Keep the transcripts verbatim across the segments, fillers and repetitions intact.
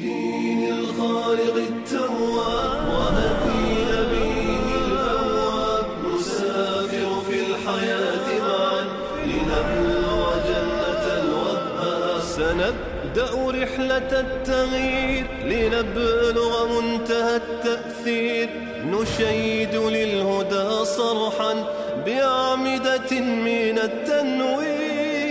بدين الخالق التواب وهدي نبيه الأواب نسافر في الحياة معا لنبلغ جنة الوهاب سنبدأ رحلة التغيير لنبلغ منتهى التأثير نشيد للهدى صرحا بأعمدة من التنوير.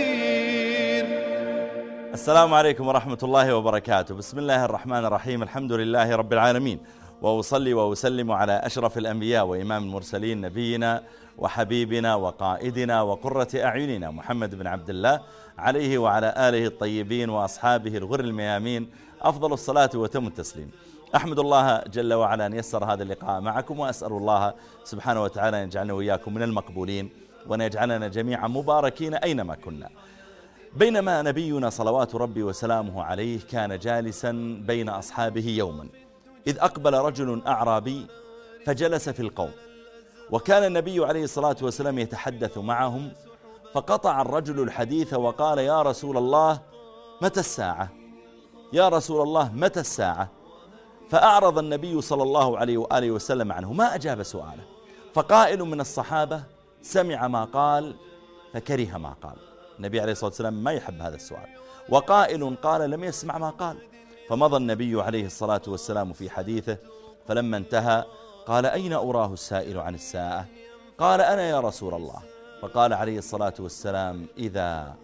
السلام عليكم ورحمة الله وبركاته. بسم الله الرحمن الرحيم. الحمد لله رب العالمين، وأصلي وأسلم على أشرف الأنبياء وإمام المرسلين نبينا وحبيبنا وقائدنا وقرة أعيننا محمد بن عبد الله عليه وعلى آله الطيبين وأصحابه الغر الميامين أفضل الصلاة وتم التسليم. أحمد الله جل وعلا أن يسر هذا اللقاء معكم، وأسأل الله سبحانه وتعالى أن يجعلنا وإياكم من المقبولين، وأن يجعلنا جميعا مباركين أينما كنا. بينما نبينا صلوات ربي وسلامه عليه كان جالسا بين أصحابه يوما، إذ أقبل رجل أعرابي فجلس في القوم، وكان النبي عليه الصلاة والسلام يتحدث معهم، فقطع الرجل الحديث وقال: يا رسول الله متى الساعة؟ يا رسول الله متى الساعة؟ فأعرض النبي صلى الله عليه وآله وسلم عنه، ما أجاب سؤاله. فقائل من الصحابة سمع ما قال فكره ما قال، النبي عليه الصلاة والسلام ما يحب هذا السؤال. وقائل قال لم يسمع ما قال. فمضى النبي عليه الصلاة والسلام في حديثه، فلما انتهى قال: أين أراه السائل عن الساعة؟ قال: أنا يا رسول الله. فقال عليه الصلاة والسلام: إذا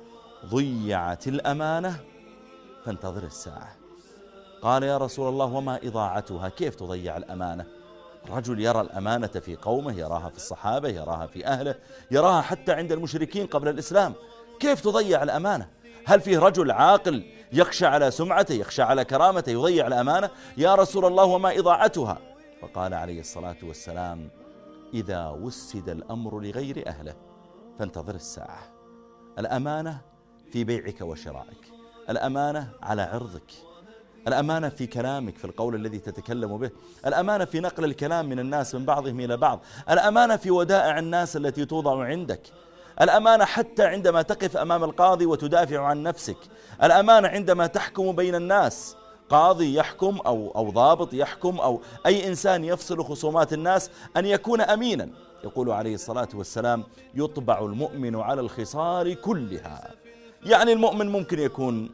ضيعت الأمانة فانتظر الساعة. قال: يا رسول الله وما إضاعتها؟ كيف تضيع الأمانة؟ الرجل يرى الأمانة في قومه، يراها في الصحابة، يراها في أهله، يراها حتى عند المشركين قبل الإسلام. كيف تضيع الأمانة؟ هل فيه رجل عاقل يخشى على سمعته، يخشى على كرامته، يضيع الأمانة؟ يا رسول الله وما إضاعتها؟ فقال عليه الصلاة والسلام: إذا وسد الأمر لغير أهله فانتظر الساعة. الأمانة في بيعك وشرائك، الأمانة على عرضك، الأمانة في كلامك، في القول الذي تتكلم به، الأمانة في نقل الكلام من الناس من بعضهم إلى بعض، الأمانة في ودائع الناس التي توضع عندك، الأمانة حتى عندما تقف أمام القاضي وتدافع عن نفسك، الأمانة عندما تحكم بين الناس، قاضي يحكم أو, أو ضابط يحكم أو أي إنسان يفصل خصومات الناس، أن يكون أمينا. يقول عليه الصلاة والسلام: يطبع المؤمن على الخصال كلها. يعني المؤمن ممكن يكون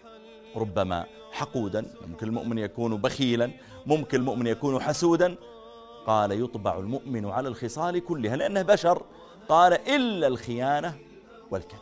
ربما حقودا، ممكن المؤمن يكون بخيلا، ممكن المؤمن يكون حسودا. قال: يطبع المؤمن على الخصال كلها، لأنه بشر. قال: إلا الخيانة والكذب،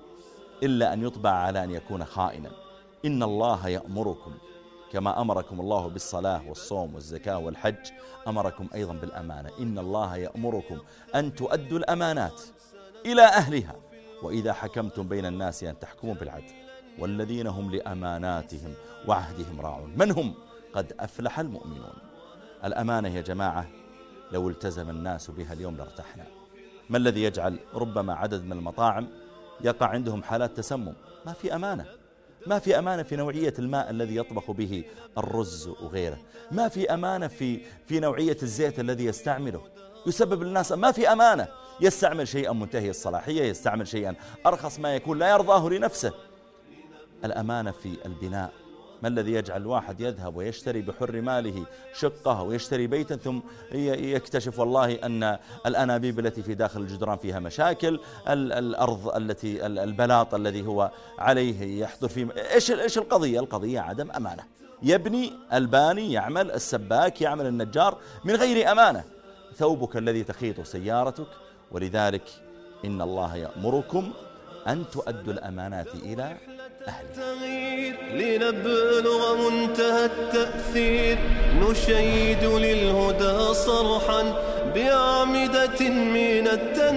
إلا أن يطبع على أن يكون خائنا. إن الله يأمركم كما أمركم الله بالصلاة والصوم والزكاة والحج، أمركم أيضا بالأمانة. إن الله يأمركم أن تؤدوا الأمانات إلى أهلها، وإذا حكمتم بين الناس أن تحكموا بالعدل، والذين هم لأماناتهم وعهدهم راعون. من هم؟ قد أفلح المؤمنون. الأمانة يا جماعة لو التزم الناس بها اليوم لارتحنا. ما الذي يجعل ربما عدد من المطاعم يقع عندهم حالات تسمم؟ ما في أمانة. ما في أمانة في نوعية الماء الذي يطبخ به الرز وغيره، ما في أمانة في في نوعية الزيت الذي يستعمله، يسبب للناس. ما في أمانة، يستعمل شيئا منتهي الصلاحية، يستعمل شيئا أرخص ما يكون، لا يرضاه لنفسه. الأمانة في البناء. ما الذي يجعل الواحد يذهب ويشتري بحر ماله شقة ويشتري بيتا ثم يكتشف والله أن الأنابيب التي في داخل الجدران فيها مشاكل، الأرض التي البلاط الذي هو عليه يحضر فيه. إيش إيش القضية؟ القضية عدم أمانة. يبني الباني، يعمل السباك، يعمل النجار من غير أمانة. ثوبك الذي تخيط سيارتك. ولذلك إن الله يأمركم أن تؤدوا الأمانات إلى أهلها. لنبلغ منتهى التأثير نشيد للهدى صرحا بأعمدة من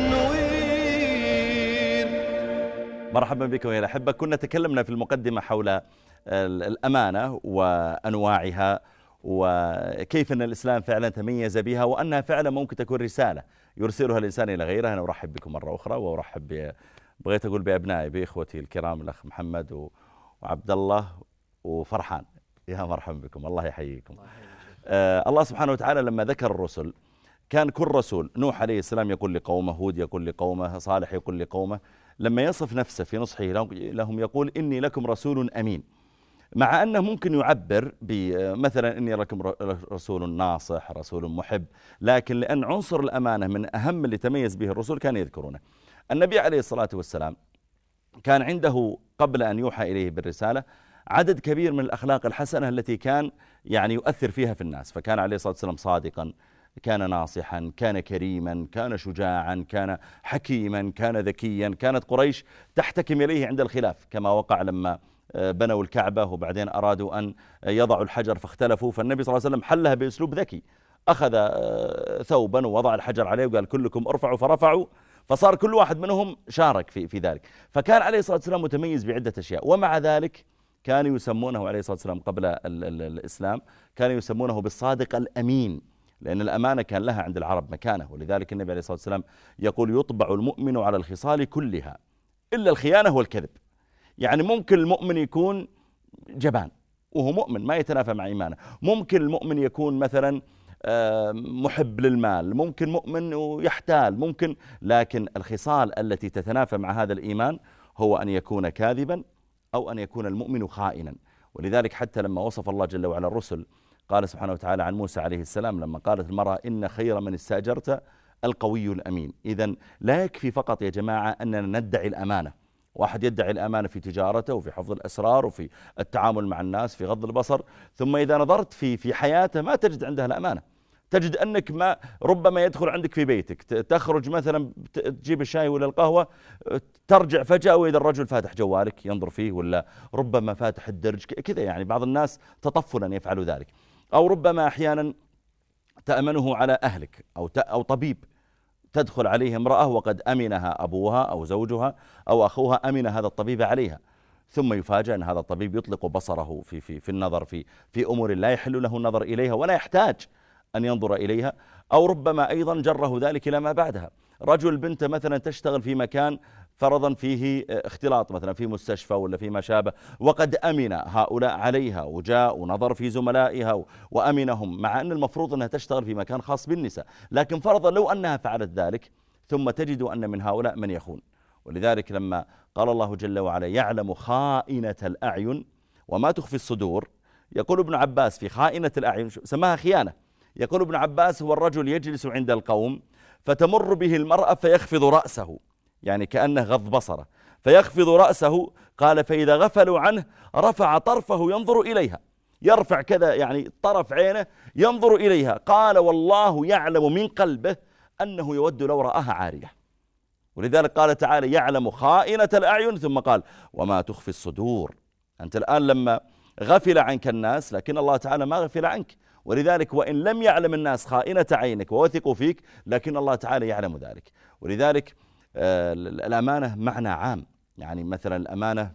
التنوير. مرحبا بكم يا الأحبة. كنا تكلمنا في المقدمة حول الأمانة وأنواعها، وكيف أن الإسلام فعلا تميز بها، وأنها فعلا ممكن تكون رسالة يرسلها الإنسان إلى غيره. أنا أرحب بكم مرة أخرى، وأرحب ب بغيت أقول بأبنائي، بإخوتي الكرام، الأخ محمد وعبد الله وفرحان. يا مرحبا بكم، الله يحييكم. آه الله سبحانه وتعالى لما ذكر الرسل كان كل رسول، نوح عليه السلام يقول لقومه، هود يقول لقومه، صالح يقول لقومه، لما يصف نفسه في نصحه لهم يقول: إني لكم رسول أمين. مع أنه ممكن يعبر بمثلا إني لكم رسول ناصح، رسول محب، لكن لأن عنصر الأمانة من أهم اللي تميز به الرسول كان يذكرونه. النبي عليه الصلاة والسلام كان عنده قبل أن يوحى إليه بالرسالة عدد كبير من الأخلاق الحسنة التي كان يعني يؤثر فيها في الناس، فكان عليه الصلاة والسلام صادقا، كان ناصحا، كان كريما، كان شجاعا، كان حكيما، كان ذكيا. كانت قريش تحتكم إليه عند الخلاف، كما وقع لما بنوا الكعبة وبعدين أرادوا أن يضعوا الحجر فاختلفوا، فالنبي صلى الله عليه وسلم حلها بأسلوب ذكي، أخذ ثوبا ووضع الحجر عليه وقال كلكم ارفعوا، فرفعوا، فصار كل واحد منهم شارك في في ذلك. فكان عليه الصلاة والسلام متميز بعدة أشياء، ومع ذلك كانوا يسمونه عليه الصلاة والسلام قبل ال ال الإسلام كانوا يسمونه بالصادق الأمين، لأن الأمانة كان لها عند العرب مكانة. ولذلك النبي عليه الصلاة والسلام يقول يطبع المؤمن على الخصال كلها إلا الخيانة والكذب. يعني ممكن المؤمن يكون جبان وهو مؤمن ما يتنافى مع إيمانه، ممكن المؤمن يكون مثلا محب للمال، ممكن مؤمن ويحتال، ممكن، لكن الخصال التي تتنافى مع هذا الإيمان هو أن يكون كاذبا أو أن يكون المؤمن خائنا. ولذلك حتى لما وصف الله جل وعلا الرسل قال سبحانه وتعالى عن موسى عليه السلام لما قالت المرأة إن خير من استأجرت القوي الأمين. إذن لا يكفي فقط يا جماعة أننا ندعي الأمانة، واحد يدعي الأمانة في تجارته وفي حفظ الأسرار وفي التعامل مع الناس في غض البصر، ثم إذا نظرت في في حياته ما تجد عندها الأمانة. تجد أنك ما ربما يدخل عندك في بيتك، تخرج مثلا تجيب الشاي ولا القهوة، ترجع فجأة وإذا الرجل فاتح جوالك ينظر فيه، ولا ربما فاتح الدرج كذا. يعني بعض الناس تطفلا يفعل ذلك، أو ربما أحيانا تأمنه على أهلك أو أو طبيب، تدخل عليه امرأة وقد أمنها أبوها أو زوجها أو أخوها، أمن هذا الطبيب عليها، ثم يفاجأ أن هذا الطبيب يطلق بصره في في في النظر في في أمور لا يحل له النظر إليها ولا يحتاج أن ينظر إليها. أو ربما أيضا جره ذلك إلى ما بعدها، رجل بنت مثلا تشتغل في مكان فرضا فيه اختلاط مثلا في مستشفى ولا في ما شابه، وقد أمن هؤلاء عليها وجاء ونظر في زملائها وأمنهم، مع أن المفروض أنها تشتغل في مكان خاص بالنساء، لكن فرضا لو أنها فعلت ذلك ثم تجد أن من هؤلاء من يخون. ولذلك لما قال الله جل وعلا يعلم خائنة الأعين وما تخفي الصدور، يقول ابن عباس في خائنة الأعين سماها خيانة، يقول ابن عباس هو الرجل يجلس عند القوم فتمر به المرأة فيخفض رأسه، يعني كأنه غض بصره، فيخفض رأسه، قال فإذا غفلوا عنه رفع طرفه ينظر إليها، يرفع كذا يعني طرف عينه ينظر إليها، قال والله يعلم من قلبه أنه يود لو رآها عارية. ولذلك قال تعالى يعلم خائنة الأعين، ثم قال وما تخفي الصدور. أنت الآن لما غفل عنك الناس لكن الله تعالى ما غفل عنك، ولذلك وإن لم يعلم الناس خائنة عينك ووثقوا فيك لكن الله تعالى يعلم ذلك. ولذلك الأمانة معنى عام، يعني مثلا الأمانة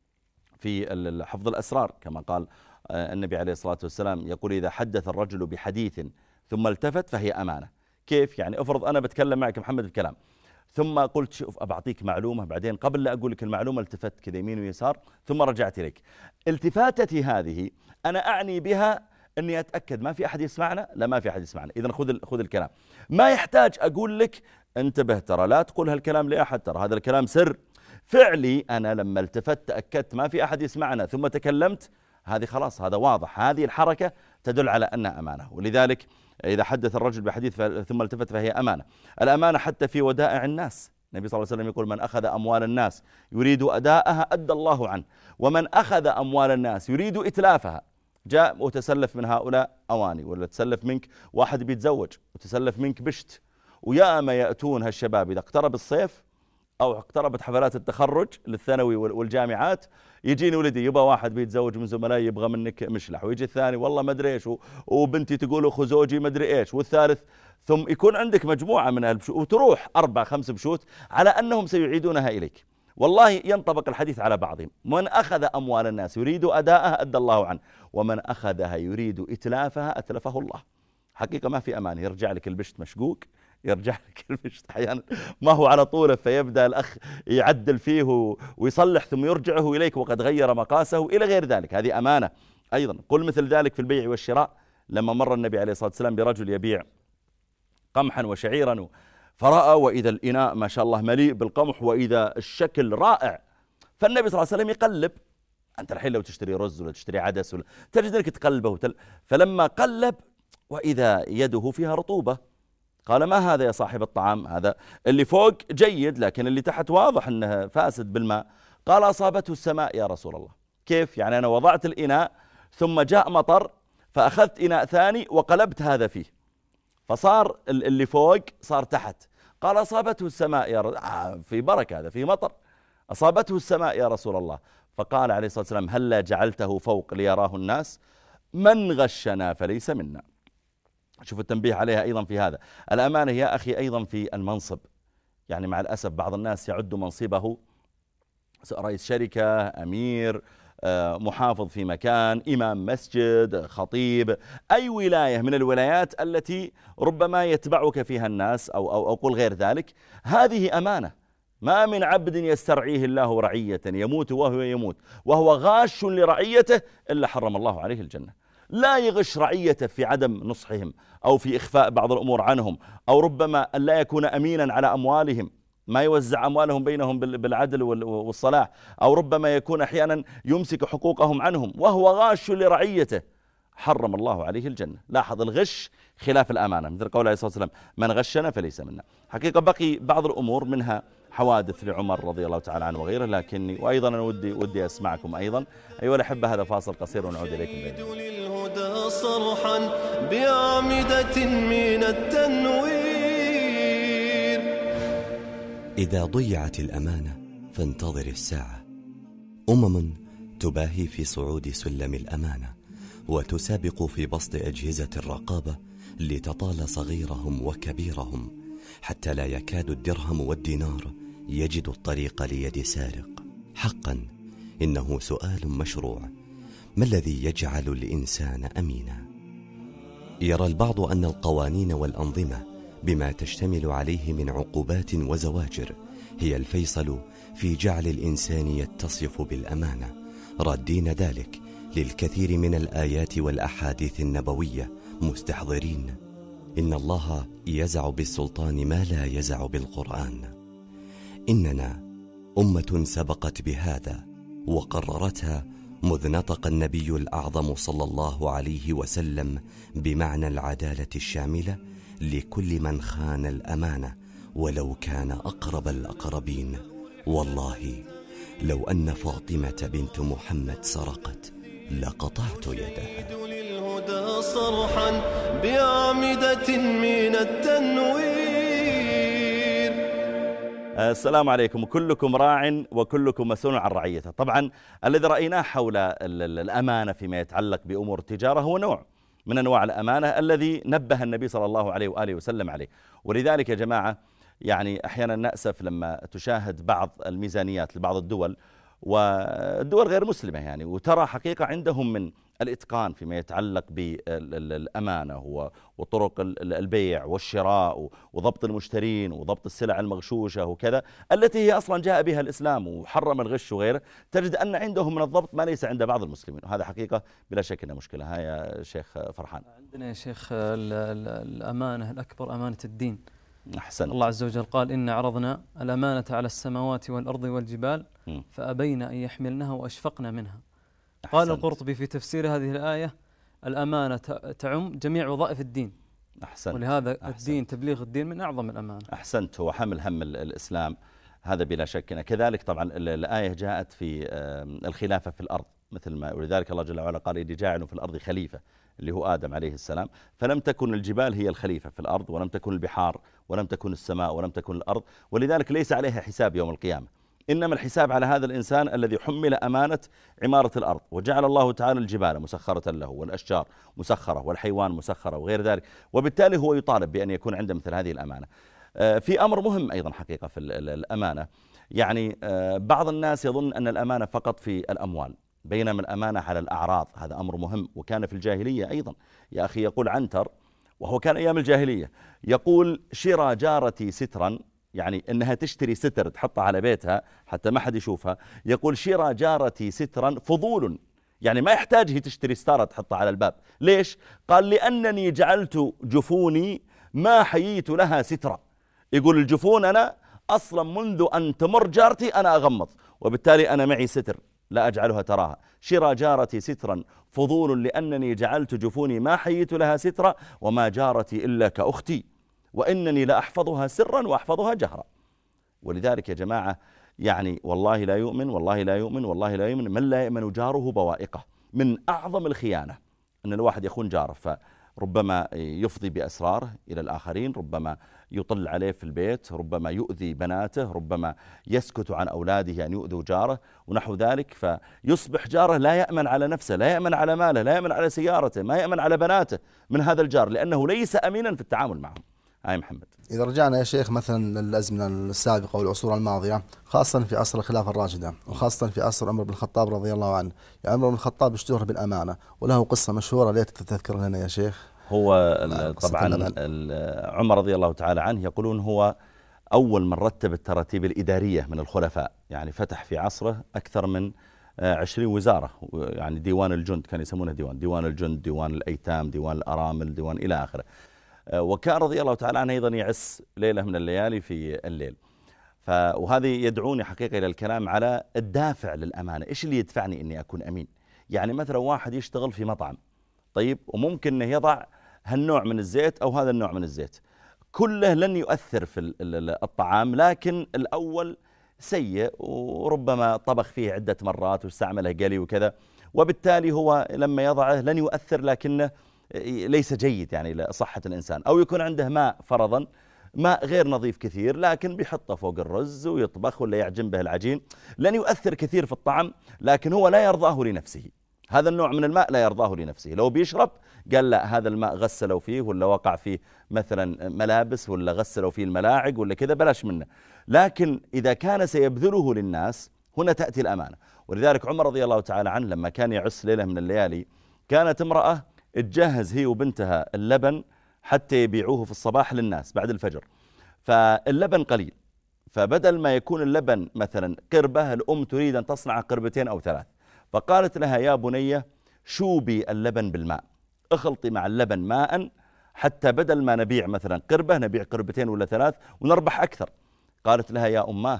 في حفظ الأسرار كما قال النبي عليه الصلاة والسلام، يقول إذا حدث الرجل بحديث ثم التفت فهي أمانة. كيف؟ يعني افرض أنا بتكلم معك محمد بكلام ثم قلت شوف أبعطيك معلومة، بعدين قبل لا أقول لك المعلومة التفت كذا يمين ويسار ثم رجعت إليك. التفاتتي هذه أنا أعني بها أني أتأكد ما في أحد يسمعنا، لا ما في أحد يسمعنا، إذن خذ خذ الكلام، ما يحتاج أقول لك انتبه ترى لا تقول هالكلام لأحد، ترى هذا الكلام سر. فعلي أنا لما التفت تأكدت ما في أحد يسمعنا ثم تكلمت، هذه خلاص هذا واضح، هذه الحركة تدل على أنها أمانة. ولذلك إذا حدث الرجل بحديث ثم التفت فهي أمانة. الأمانة حتى في ودائع الناس، النبي صلى الله عليه وسلم يقول من أخذ أموال الناس يريد أداءها أدى الله عنه، ومن أخذ أموال الناس يريد إتلافها، جاء وتسلف من هؤلاء أواني، ولا تسلف منك واحد بيتزوج وتسلف منك بشت، ويا ما يأتون هالشباب إذا اقترب الصيف أو اقتربت حفلات التخرج للثانوي والجامعات، يجيني ولدي يبغى واحد بيتزوج من زملائي يبغى منك مشلح، ويجي الثاني والله ما ادري ايش، وبنتي تقول اخو زوجي ما ادري ايش، والثالث، ثم يكون عندك مجموعة من البشوت وتروح أربع خمس بشوت على أنهم سيعيدونها إليك. والله ينطبق الحديث على بعضهم، من أخذ أموال الناس يريد أداءها أدى الله عنه، ومن أخذها يريد إتلافها أتلفه الله. حقيقة ما في أمان، يرجع لك البشت مشقوق، يرجع لك البشت أحيانا ما هو على طوله، فيبدأ الأخ يعدل فيه ويصلح ثم يرجعه إليك وقد غير مقاسه إلى غير ذلك، هذه أمانة أيضا. قل مثل ذلك في البيع والشراء، لما مر النبي عليه الصلاة والسلام برجل يبيع قمحا وشعيرا، فرأى وإذا الإناء ما شاء الله مليء بالقمح وإذا الشكل رائع، فالنبي صلى الله عليه وسلم يقلب أنت الحين لو تشتري رز ولا تشتري عدس ولا تجد أنك تقلبه وتل... فلما قلب وإذا يده فيها رطوبة قال ما هذا يا صاحب الطعام؟ هذا اللي فوق جيد لكن اللي تحت واضح أنه فاسد بالماء. قال أصابته السماء يا رسول الله. كيف؟ يعني أنا وضعت الإناء ثم جاء مطر فأخذت إناء ثاني وقلبت هذا فيه فصار اللي فوق صار تحت. قال أصابته السماء يا رسول الله. في بركة، هذا في مطر. أصابته السماء يا رسول الله. فقال عليه الصلاة والسلام هلا جعلته فوق ليراه الناس؟ من غشنا فليس منا. شوف التنبيه عليها أيضا في هذا. الأمانة يا أخي أيضا في المنصب، يعني مع الأسف بعض الناس يعد منصبه رئيس شركة، أمير، محافظ في مكان، إمام مسجد، خطيب، أي ولاية من الولايات التي ربما يتبعك فيها الناس أو, أو, أو قل غير ذلك. هذه أمانة. ما من عبد يسترعيه الله رعية يموت وهو يموت وهو غاش لرعيته إلا حرم الله عليه الجنة. لا يغش رعيته في عدم نصحهم أو في إخفاء بعض الأمور عنهم، أو ربما أن لا يكون أمينا على أموالهم، ما يوزع أموالهم بينهم بالعدل والصلاح، أو ربما يكون أحيانا يمسك حقوقهم عنهم وهو غاش لرعيته، حرم الله عليه الجنة. لاحظ الغش خلاف الأمانة، مثل قول عليه الصلاة والسلام من غشنا فليس منا. حقيقة بقي بعض الأمور منها حوادث لعمر رضي الله تعالى عنه وغيره، لكني وأيضا أنا ودي, ودي أسمعكم أيضا. أيها الأحبة هذا فاصل قصير ونعود إليكم للهدى صرحا بأعمدة من التنوير. إذا ضيعت الأمانة فانتظر الساعة. أمم تباهي في صعود سلم الأمانة وتسابق في بسط أجهزة الرقابة لتطال صغيرهم وكبيرهم، حتى لا يكاد الدرهم والدينار يجد الطريق ليد سارق. حقا إنه سؤال مشروع: ما الذي يجعل الإنسان أمينا؟ يرى البعض أن القوانين والأنظمة بما تشتمل عليه من عقوبات وزواجر هي الفيصل في جعل الإنسان يتصف بالأمانة، رادين ذلك للكثير من الآيات والأحاديث النبوية مستحضرين إن الله يزع بالسلطان ما لا يزع بالقرآن. إننا أمة سبقت بهذا وقررتها مذ نطق النبي الأعظم صلى الله عليه وسلم بمعنى العدالة الشاملة لكل من خان الأمانة ولو كان أقرب الأقربين. والله لو أن فاطمة بنت محمد سرقت لقطعت يدها. للهدى صرحا بأعمدة من التنوير. السلام عليكم. كلكم راع وكلكم مسؤول عن رعيته. طبعا الذي رأيناه حول الأمانة فيما يتعلق بأمور التجارة هو نوع من أنواع الأمانة الذي نبه النبي صلى الله عليه وآله وسلم عليه. ولذلك يا جماعة يعني أحيانا نأسف لما تشاهد بعض الميزانيات لبعض الدول والدول غير مسلمة يعني، وترى حقيقة عندهم من الإتقان فيما يتعلق بالأمانة وطرق البيع والشراء وضبط المشترين وضبط السلع المغشوشة وكذا، التي هي أصلا جاء بها الإسلام وحرم الغش وغيره. تجد أن عندهم من الضبط ما ليس عند بعض المسلمين، وهذا حقيقة بلا شك أنها مشكلة. ها يا شيخ فرحان. عندنا يا شيخ الأمانة الأكبر أمانة الدين. أحسن. الله عز وجل قال إن عرضنا الأمانة على السماوات والأرض والجبال فأبين أن يحملنها وأشفقنا منها. أحسن. قال القرطبي في تفسير هذه الآية الأمانة تعم جميع وظائف الدين. أحسن. ولهذا أحسن. الدين تبليغ الدين من أعظم الأمانة. أحسنت. هو حمل هم الإسلام هذا بلا شك. كذلك طبعا الآية جاءت في الخلافة في الأرض مثل ما، ولذلك الله جل وعلا قال إني جاعل في الأرض خليفة اللي هو آدم عليه السلام. فلم تكن الجبال هي الخليفة في الأرض، ولم تكن البحار، ولم تكن السماء، ولم تكن الأرض، ولذلك ليس عليها حساب يوم القيامة. إنما الحساب على هذا الإنسان الذي حمل أمانة عمارة الأرض. وجعل الله تعالى الجبال مسخرة له والأشجار مسخرة والحيوان مسخرة وغير ذلك، وبالتالي هو يطالب بأن يكون عنده مثل هذه الأمانة. في أمر مهم أيضا حقيقة في الأمانة، يعني بعض الناس يظن أن الأمانة فقط في الأموال، بينما الأمانة على الأعراض. هذا أمر مهم، وكان في الجاهلية أيضا. يا أخي يقول عنتر، وهو كان أيام الجاهلية، يقول شرى جارتي سترا، يعني أنها تشتري ستر تحطها على بيتها حتى ما حد يشوفها. يقول شرى جارتي سترا فضول، يعني ما يحتاج هي تشتري ستارة تحطها على الباب. ليش؟ قال لأنني جعلت جفوني ما حييت لها سترا. يقول الجفون أنا أصلا منذ أن تمر جارتي أنا أغمض، وبالتالي أنا معي ستر لا أجعلها تراها، شرى جارتي سترا فضول لأنني جعلت جفوني ما حييت لها سترا، وما جارتي إلا كأختي وإنني لأحفظها سرا وأحفظها جهرا. ولذلك يا جماعة يعني والله لا يؤمن والله لا يؤمن والله لا يؤمن من لا يأمن جاره بوائقه. من أعظم الخيانة أن الواحد يخون جاره، فربما يفضي بأسراره إلى الآخرين، ربما يطل عليه في البيت، ربما يؤذي بناته، ربما يسكت عن أولاده أن يؤذوا جاره ونحو ذلك، فيصبح جاره لا يأمن على نفسه، لا يأمن على ماله، لا يأمن على سيارته، ما يأمن على بناته من هذا الجار، لأنه ليس أمينا في التعامل معهم. هاي محمد. إذا رجعنا يا شيخ مثلا للأزمنة السابقة والعصور الماضية، خاصة في عصر الخلافة الراشدة وخاصة في عصر عمر بن الخطاب رضي الله عنه، يعني عمر بن الخطاب اشتهر بالأمانة وله قصة مشهورة ليت تذكر لنا يا شيخ. هو طبعا عمر رضي الله تعالى عنه يقولون هو أول من رتب التراتيب الإدارية من الخلفاء، يعني فتح في عصره أكثر من عشرين وزارة، يعني ديوان الجند كان يسمونه ديوان ديوان الجند، ديوان الأيتام، ديوان الأرامل، ديوان إلى آخره. وكان رضي الله تعالى عنه أيضا يعس ليلة من الليالي في الليل. وهذه يدعوني حقيقة إلى الكلام على الدافع للأمانة. إيش اللي يدفعني أني أكون أمين؟ يعني مثلا واحد يشتغل في مطعم، طيب وممكن أنه يضع هالنوع من الزيت أو هذا النوع من الزيت، كله لن يؤثر في الطعام، لكن الأول سيء وربما طبخ فيه عدة مرات واستعمله قلي وكذا، وبالتالي هو لما يضعه لن يؤثر لكنه ليس جيد يعني لصحة الإنسان. أو يكون عنده ماء فرضا ماء غير نظيف كثير، لكن بيحطه فوق الرز ويطبخ ولا يعجن به العجين، لن يؤثر كثير في الطعم، لكن هو لا يرضاه لنفسه. هذا النوع من الماء لا يرضاه لنفسه، لو بيشرب قال لا هذا الماء غسلوا فيه ولا وقع فيه مثلا ملابس ولا غسلوا فيه الملاعق ولا كذا، بلاش منه. لكن إذا كان سيبذله للناس هنا تأتي الأمانة. ولذلك عمر رضي الله تعالى عنه لما كان يعس ليلة من الليالي، كانت امرأة تجهز هي وبنتها اللبن حتى يبيعوه في الصباح للناس بعد الفجر، فاللبن قليل، فبدل ما يكون اللبن مثلا قربة، الأم تريد أن تصنع قربتين أو ثلاث، فقالت لها يا بنية شوبي اللبن بالماء، اخلطي مع اللبن ماء حتى بدل ما نبيع مثلا قربة نبيع قربتين ولا ثلاث ونربح أكثر. قالت لها يا أماه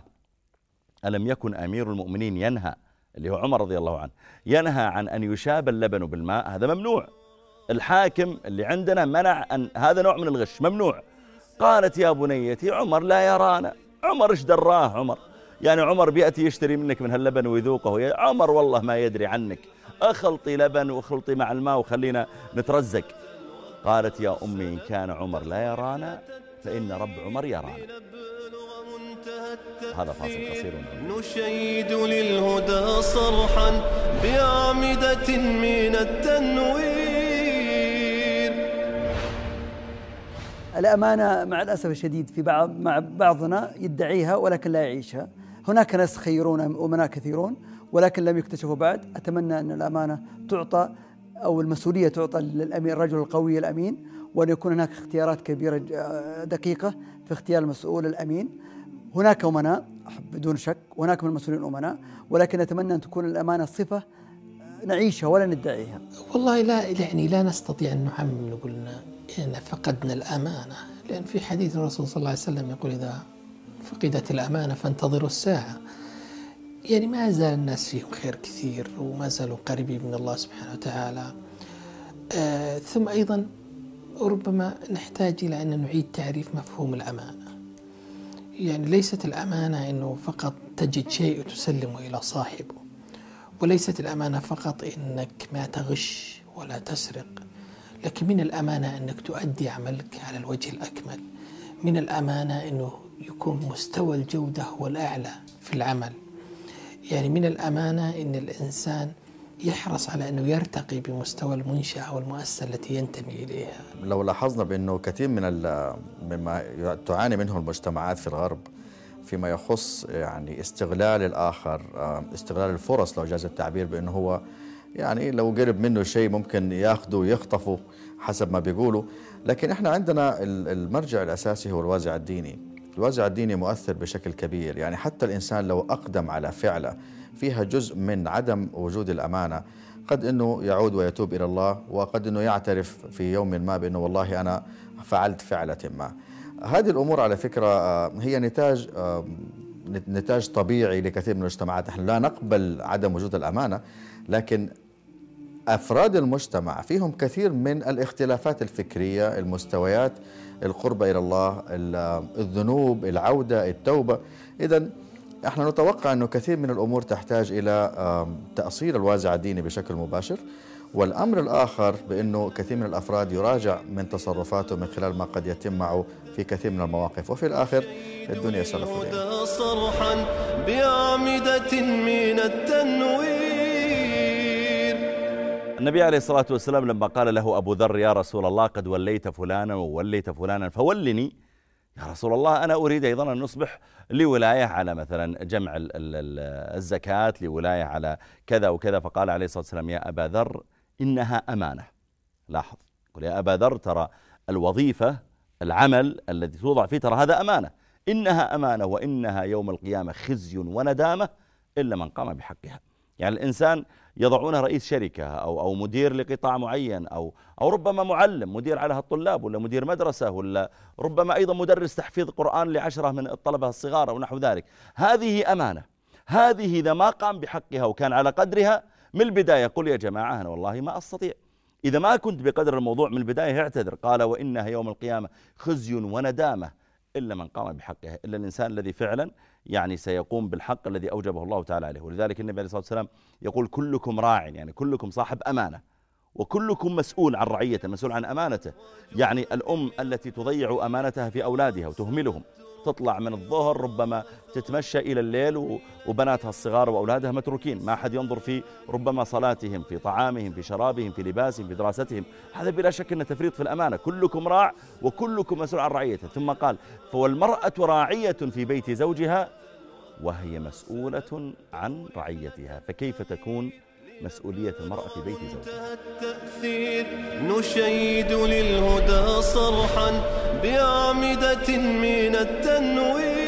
ألم يكن أمير المؤمنين ينهى، اللي هو عمر رضي الله عنه، ينهى عن أن يشاب اللبن بالماء؟ هذا ممنوع، الحاكم اللي عندنا منع أن هذا نوع من الغش ممنوع. قالت يا بنيتي عمر لا يرانا. عمر ايش دراه عمر؟ يعني عمر بيأتي يشتري منك من هاللبن ويذوقه؟ يا عمر والله ما يدري عنك، أخلطي لبن واخلطي مع الماء وخلينا نترزق. قالت يا أمي إن كان عمر لا يرانا فإن رب عمر يرانا. هذا فاصل قصير. نشيد للهدى صرحا بأعمدة من التنوير. الأمانة مع الأسف الشديد في بعض مع بعضنا يدعيها ولكن لا يعيشها. هناك ناس خيرون أمناء كثيرون ولكن لم يكتشفوا بعد. أتمنى أن الأمانة تعطى أو المسؤولية تعطى للأمين، الرجل القوي الأمين، وأن يكون هناك اختيارات كبيرة دقيقة في اختيار المسؤول الأمين. هناك أمناء بدون شك وهناك من المسؤولين أمناء، ولكن أتمنى أن تكون الأمانة صفة نعيشها ولا ندعيها. والله لا يعني لا نستطيع أن نعمم نقولنا إن فقدنا الأمانة، لأن في حديث الرسول صلى الله عليه وسلم يقول إذا فقدت الأمانة فانتظروا الساعة. يعني ما زال الناس فيهم خير كثير وما زالوا قريبين من الله سبحانه وتعالى. آه ثم أيضا ربما نحتاج إلى أن نعيد تعريف مفهوم الأمانة. يعني ليست الأمانة أنه فقط تجد شيء وتسلمه إلى صاحبه، وليست الأمانة فقط أنك ما تغش ولا تسرق، لكن من الأمانة أنك تؤدي عملك على الوجه الأكمل. من الأمانة أنه يكون مستوى الجودة هو الأعلى في العمل. يعني من الأمانة أن الإنسان يحرص على أنه يرتقي بمستوى المنشأة والمؤسسة التي ينتمي إليها. لو لاحظنا بأنه كثير من مما تعاني منه المجتمعات في الغرب فيما يخص يعني استغلال الآخر، استغلال الفرص لو جاز التعبير، بأنه هو يعني لو قرب منه شيء ممكن ياخده ويخطفه حسب ما بيقولوا. لكن احنا عندنا المرجع الأساسي هو الوازع الديني. الوازع الديني مؤثر بشكل كبير. يعني حتى الإنسان لو أقدم على فعلة فيها جزء من عدم وجود الأمانة، قد أنه يعود ويتوب إلى الله، وقد أنه يعترف في يوم ما بأنه والله أنا فعلت فعلة ما. هذه الأمور على فكرة هي نتاج نتاج طبيعي لكثير من المجتمعات. نحن لا نقبل عدم وجود الأمانة، لكن أفراد المجتمع فيهم كثير من الاختلافات الفكرية، المستويات، القرب إلى الله، الذنوب، العودة، التوبة. إذن احنا نتوقع أنه كثير من الأمور تحتاج إلى تأصيل الوازع الديني بشكل مباشر. والأمر الآخر بأنه كثير من الأفراد يراجع من تصرفاته من خلال ما قد يتم معه في كثير من المواقف، وفي الآخر الدنيا سلف ودين. صرحا بأعمدة من التنوير. النبي عليه الصلاة والسلام لما قال له أبو ذر يا رسول الله قد وليت فلانا ووليت فلانا فولني، يا رسول الله أنا أريد أيضا أن نصبح لولاية على مثلا جمع الزكاة، لولاية على كذا وكذا. فقال عليه الصلاة والسلام يا أبا ذر إنها أمانة. لاحظ، قل يا أبا ذر ترى الوظيفة العمل الذي توضع فيه ترى هذا أمانة، إنها أمانة وإنها يوم القيامة خزي وندامة إلا من قام بحقها. يعني الإنسان يضعون رئيس شركة أو أو مدير لقطاع معين أو أو ربما معلم مدير على الطلاب ولا مدير مدرسة ولا ربما أيضا مدرس تحفيظ قرآن لعشرة من الطلبة الصغار أو نحو ذلك. هذه أمانة، هذه إذا ما قام بحقها وكان على قدرها من البداية قل يا جماعة أنا والله ما أستطيع، إذا ما كنت بقدر الموضوع من البداية اعتذر. قال وإنها يوم القيامة خزي وندامة إلا من قام بحقها، إلا الإنسان الذي فعلا يعني سيقوم بالحق الذي أوجبه الله تعالى عليه. ولذلك النبي عليه الصلاة والسلام يقول كلكم راع، يعني كلكم صاحب أمانة وكلكم مسؤول عن رعيته، مسؤول عن أمانته. يعني الأم التي تضيع أمانتها في أولادها وتهملهم، تطلع من الظهر ربما تتمشى إلى الليل وبناتها الصغار وأولادها متروكين، ما أحد ينظر في ربما صلاتهم، في طعامهم، في شرابهم، في لباسهم، في دراستهم. هذا بلا شك أنه تفريط في الأمانة. كلكم راع وكلكم مسؤول عن رعيته. ثم قال فوالمرأة راعية في بيت زوجها وهي مسؤولة عن رعيتها، فكيف تكون مسؤولية المرأة في بيت زوجها؟ التأثير نشيد للهدى صرحا بأعمدة من التنوير.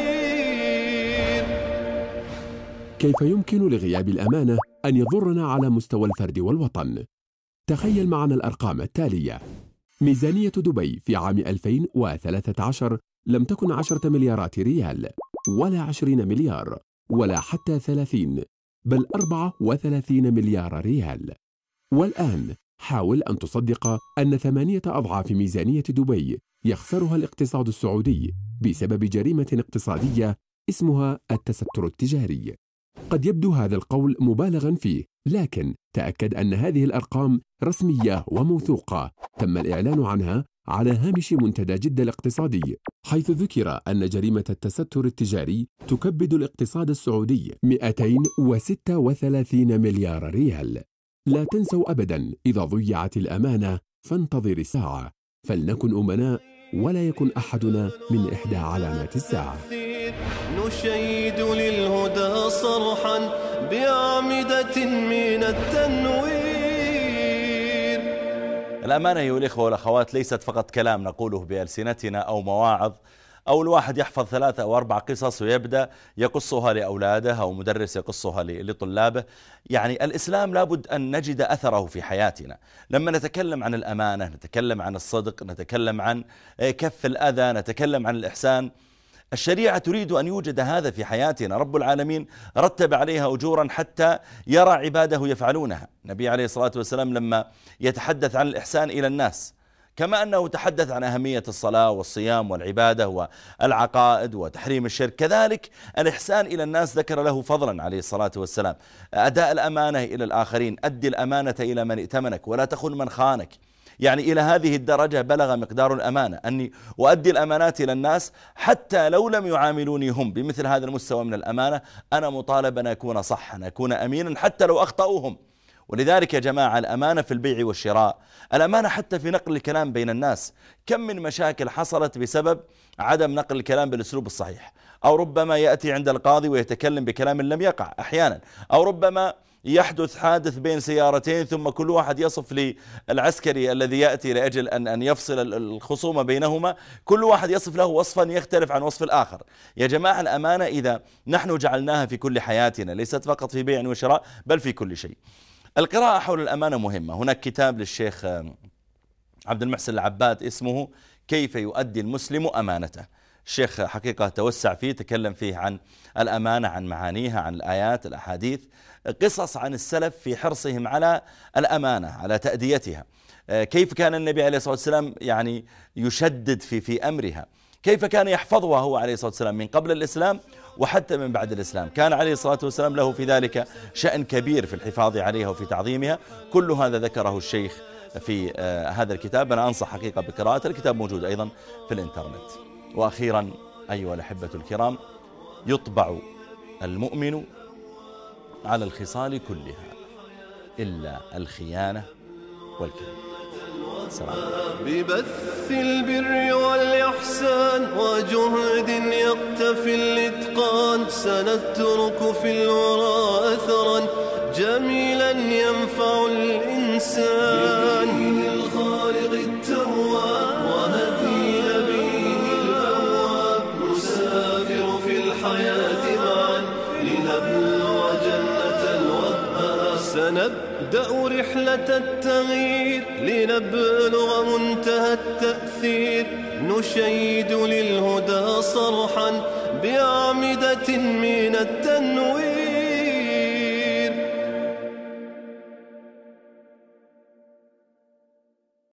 كيف يمكن لغياب الأمانة أن يضرنا على مستوى الفرد والوطن؟ تخيل معنا الأرقام التالية. ميزانية دبي في عام ألفين وثلاثة عشر لم تكن عشرة مليارات ريال ولا عشرين مليار ولا حتى ثلاثين، بل أربعة وثلاثين مليار ريال. والآن حاول أن تصدق أن ثمانية أضعاف ميزانية دبي يخسرها الاقتصاد السعودي بسبب جريمة اقتصادية اسمها التستر التجاري. قد يبدو هذا القول مبالغا فيه، لكن تأكد أن هذه الأرقام رسمية وموثوقة، تم الإعلان عنها على هامش منتدى جدة الاقتصادي، حيث ذكر أن جريمة التستر التجاري تكبد الاقتصاد السعودي مئتين وستة وثلاثين مليار ريال. لا تنسوا أبدا إذا ضيعت الأمانة فانتظر الساعة، فلنكن أمناء ولا يكن أحدنا من إحدى علامات الساعة. نشيد للهدى صرحا بأعمدة من التنوير. الأمانة أيها الإخوة والأخوات ليست فقط كلام نقوله بألسنتنا أو مواعظ، أو الواحد يحفظ ثلاثة أو أربع قصص ويبدأ يقصها لأولاده أو مدرس يقصها لطلابه. يعني الإسلام لابد أن نجد أثره في حياتنا. لما نتكلم عن الأمانة، نتكلم عن الصدق، نتكلم عن كف الأذى، نتكلم عن الإحسان. الشريعة تريد أن يوجد هذا في حياتنا. رب العالمين رتب عليها أجورا حتى يرى عباده يفعلونها. النبي عليه الصلاة والسلام لما يتحدث عن الإحسان إلى الناس، كما أنه تحدث عن أهمية الصلاة والصيام والعبادة والعقائد وتحريم الشرك، كذلك الإحسان إلى الناس ذكر له فضلا عليه الصلاة والسلام. أداء الأمانة إلى الآخرين، أدي الأمانة إلى من ائتمنك ولا تخن من خانك. يعني إلى هذه الدرجة بلغ مقدار الأمانة أني أؤدي الأمانات إلى الناس حتى لو لم يعاملوني هم بمثل هذا المستوى من الأمانة، أنا مطالب أن أكون صح، أن أكون أمينا حتى لو أخطأوهم. ولذلك يا جماعة الأمانة في البيع والشراء، الأمانة حتى في نقل الكلام بين الناس. كم من مشاكل حصلت بسبب عدم نقل الكلام بالأسلوب الصحيح، أو ربما يأتي عند القاضي ويتكلم بكلام لم يقع أحيانا، أو ربما يحدث حادث بين سيارتين ثم كل واحد يصف للعسكري الذي يأتي لأجل أن أن يفصل الخصومة بينهما، كل واحد يصف له وصفا يختلف عن وصف الآخر. يا جماعة الأمانة إذا نحن جعلناها في كل حياتنا، ليست فقط في بيع وشراء بل في كل شيء. القراءة حول الأمانة مهمة. هناك كتاب للشيخ عبد المحسن العباد اسمه كيف يؤدي المسلم أمانته. الشيخ حقيقة توسع فيه، تكلم فيه عن الأمانة، عن معانيها، عن الآيات، الأحاديث، قصص عن السلف في حرصهم على الأمانة، على تأديتها، كيف كان النبي عليه الصلاة والسلام يعني يشدد في في أمرها، كيف كان يحفظها هو عليه الصلاة والسلام من قبل الإسلام وحتى من بعد الإسلام، كان عليه الصلاة والسلام له في ذلك شأن كبير في الحفاظ عليها وفي تعظيمها. كل هذا ذكره الشيخ في هذا الكتاب. أنا أنصح حقيقة بقراءة الكتاب، موجود أيضا في الإنترنت. وأخيرا أيها الأحبة الكرام، يطبع المؤمن على الخصال كلها إلا الخيانة والكذب. سلام. ببث البر والإحسان وجهد يقتفي الإتقان، سنترك في الورى أثرا جميلا ينفع الإنسان. بدين الخالق التواب وهدي نبيه الأواب، نسافر في الحياة معا لنبلغ جنة الوهاب. سنبدأ رحلة التغيير لنبلغ منتهى التأثير، نشيد للهدى صرحا بأعمدة من التنوير.